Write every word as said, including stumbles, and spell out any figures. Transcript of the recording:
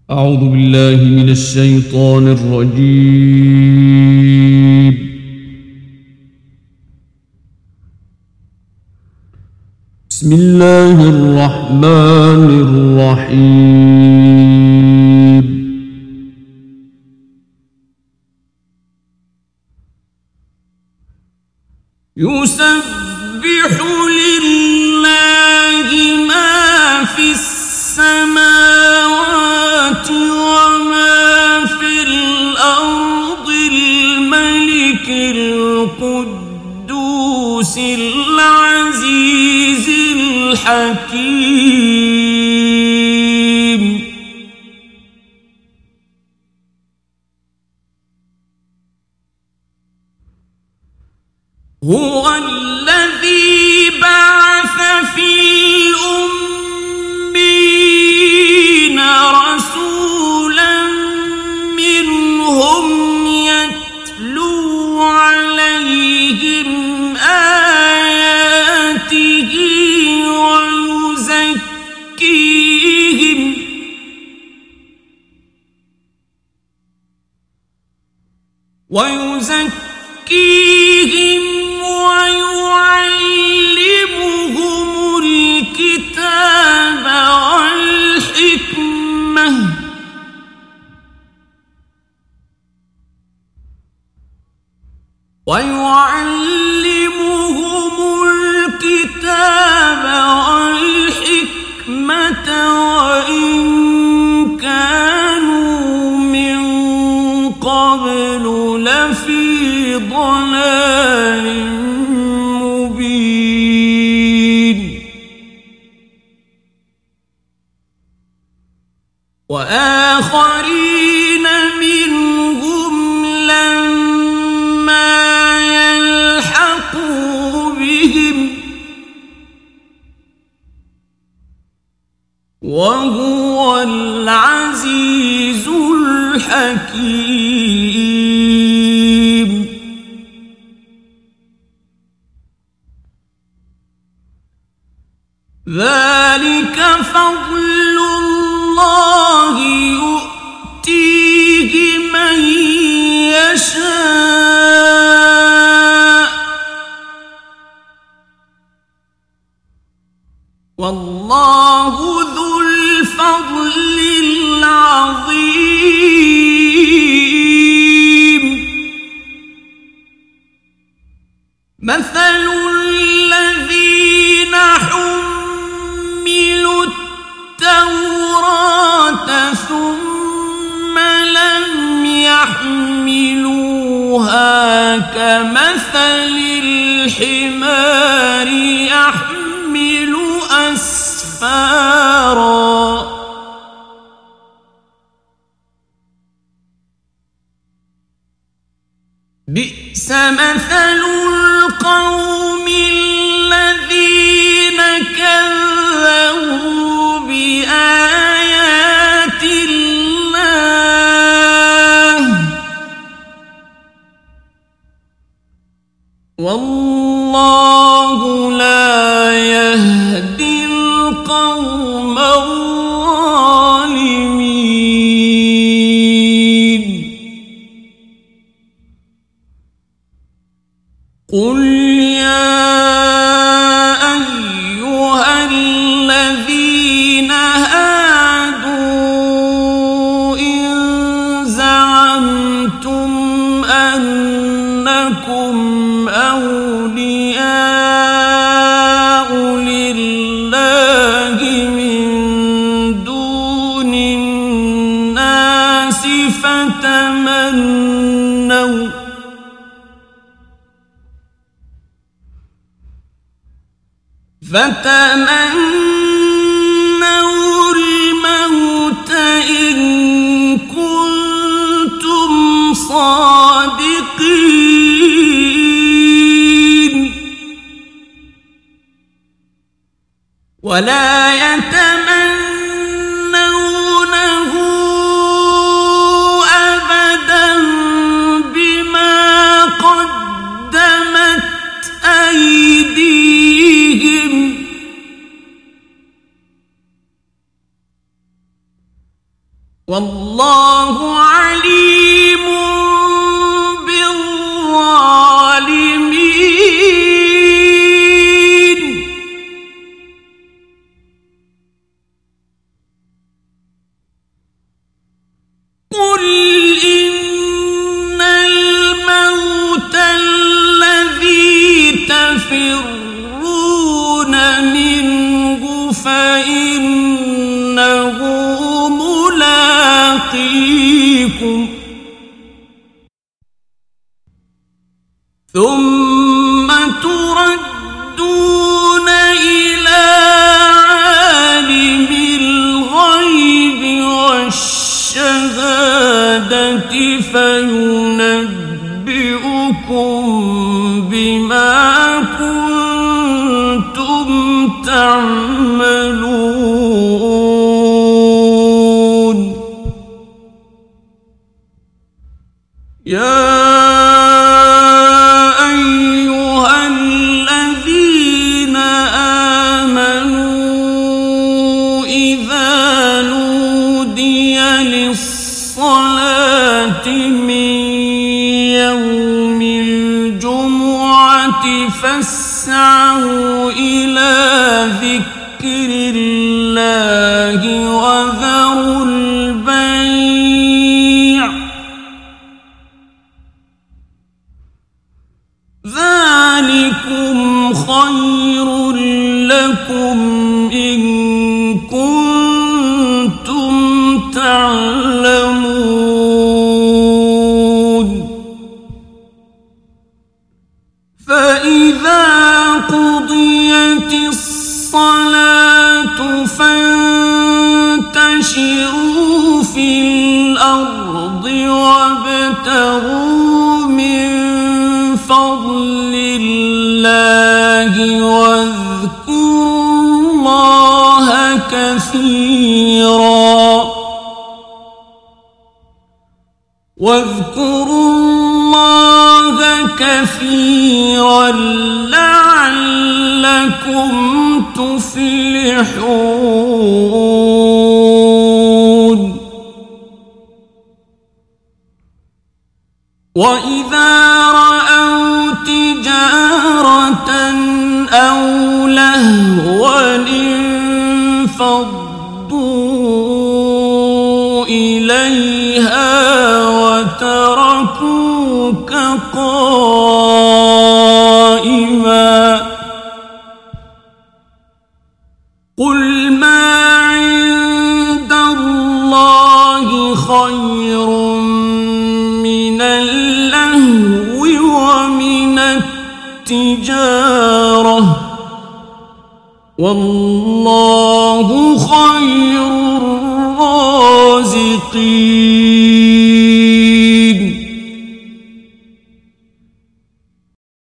أعوذ بالله من الشيطان الرجيم. بسم الله الرحمن الرحيم. يسبح لله ما في السماوات وما في الأرض الملك القدوس العزيز الحكيم. هو الذي بعث في الأمين رسولا منهم يتلو عليهم آياته ويزكيهم ويزكيهم ويعلمهم الكتاب والحكمة ويعلمهم الكتاب والحكمة وإن كانوا من قبل لفي ضلال مبين. وآخرين منهم لما يلحقوا بهم وهو العزيز الحكيم. ذلك فضل الله يؤتيه من يشاء والله ذو الفضل العظيم. مثل الذين حملوا التوراة ثم لم يحملوها كمثل الحمار يحمل أسفارا بئس مثل القوم الذين كذبوا بآيات الله والله لا يهدي القوم الظالمين. قل يا أيها الذين هادوا إن زعمتم أنكم أولياء لله من دون الناس فتمنوا فتمنوا الموت إن كنتم صادقين ولا يتمنونه أبدا بما قدمت أيديهم والله عليم بالظالمين قل إن الموت الذي تفرون منه فإنه ملاقيكم ثم تردون إلى عالم الغيب والشهادة فينبئكم بما كنتم تعملون يا أيها الذين آمنوا إذا نودي للصلاة من يوم الجمعة فاسعوا إلى ذكر الله وذروا البيع ذلكم خير لكم إن كنتم تعلمون فإذا قضيت الصلاة فانتشروا في الأرض وابتغوا من فضل الله واذكروا الله كثيرا واذكروا الله كثيرا لعلكم تفلحون وإذا رأوا تجارة أو لهوا انفضوا إليها وتركوك قائما قل ما عند الله خير من اللهو ومن التجارة والله خير الرازقين